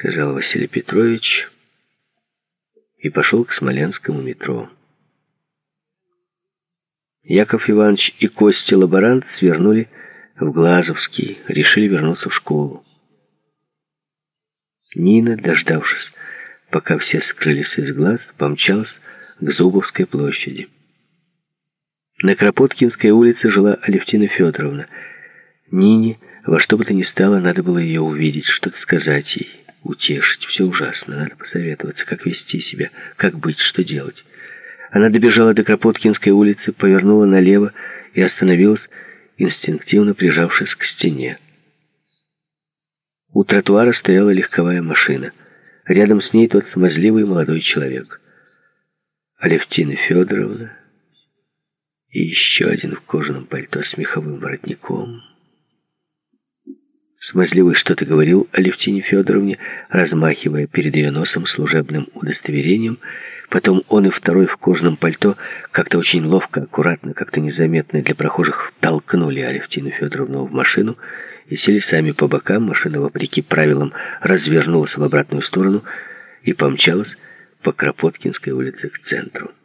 сказал Василий Петрович и пошел к Смоленскому метро. Яков Иванович и Костя-лаборант свернули в Глазовский, решили вернуться в школу. Нина, дождавшись, пока все скрылись из глаз, помчалась к Зубовской площади. На Кропоткинской улице жила Алевтина Федоровна. Нине во что бы то ни стало надо было ее увидеть, что-то сказать ей, утешить. Все ужасно, надо посоветоваться, как вести себя, как быть, что делать. Она добежала до Кропоткинской улицы, повернула налево и остановилась, инстинктивно прижавшись к стене. У тротуара стояла легковая машина. Рядом с ней тот смазливый молодой человек. Алевтина Федоровна и еще один в кожаном пальто с меховым воротником. Смазливый что-то говорил Алевтине Федоровне, размахивая перед ее носом служебным удостоверением. Потом он и второй в кожаном пальто как-то очень ловко, аккуратно, как-то незаметно для прохожих втолкнули Алевтину Федоровну в машину и сели сами по бокам. Машина, вопреки правилам, развернулась в обратную сторону и помчалась по Кропоткинской улице к центру.